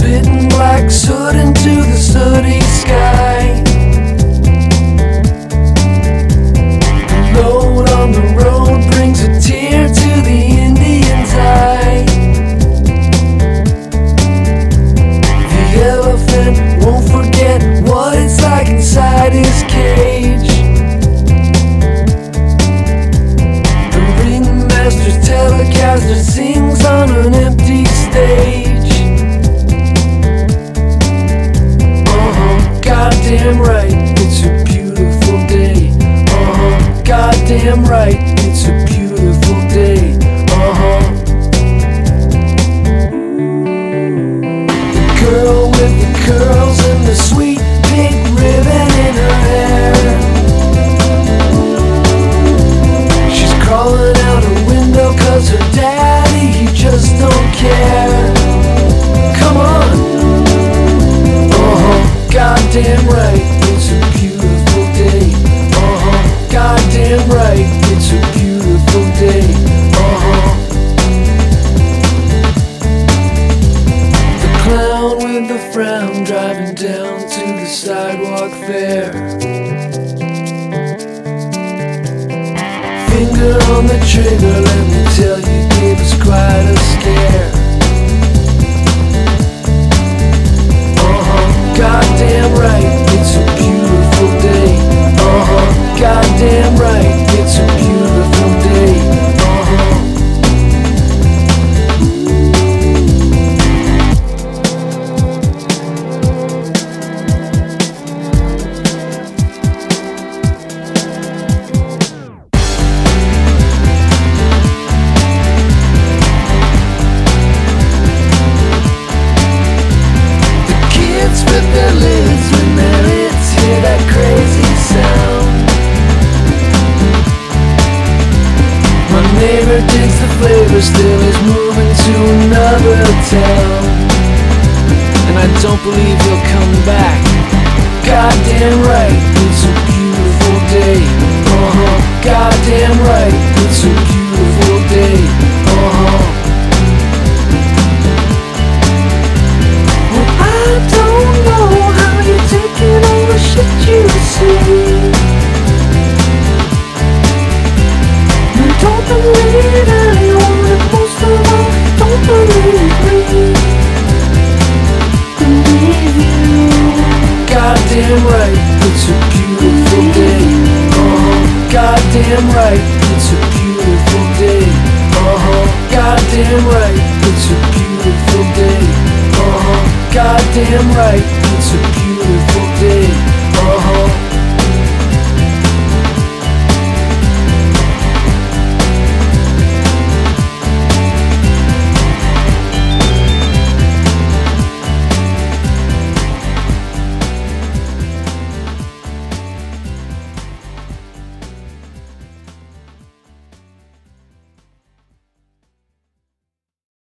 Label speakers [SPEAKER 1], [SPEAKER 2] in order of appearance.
[SPEAKER 1] spitting black soot into the sooty sky. The load on the road brings a tear to the Indian's eye. The elephant won't forget what it's like inside his cage. The ringmaster's telecaster sings on an empty stage. Goddamn right, it's a beautiful day. Goddamn right, it's a beautiful day. The girl with the curls and the sweet pink ribbon in her hair, she's crawling out her window 'cause her daddy, he just don't care. Come on. Goddamn right, it's a beautiful day. Goddamn right, it's a beautiful day. The clown with the frown driving down to the sidewalk fair, finger on the trigger, let me tell you, gave us quite a scare. Goddamn right, it's a beautiful day. Goddamn right, it's a beautiful day. Their lids when their hits hear that crazy sound. My neighbor digs the flavor, still is moving to another town, and I don't believe he'll come back. Goddamn right, it's a beautiful day. Goddamn right, it's a beautiful day. You see, don't believe anyone, and most of all, don't believe me. Believe you. Goddamn right, it's a beautiful day. Goddamn right, it's a beautiful day. Goddamn right, it's a beautiful day. Goddamn right, it's a beautiful day.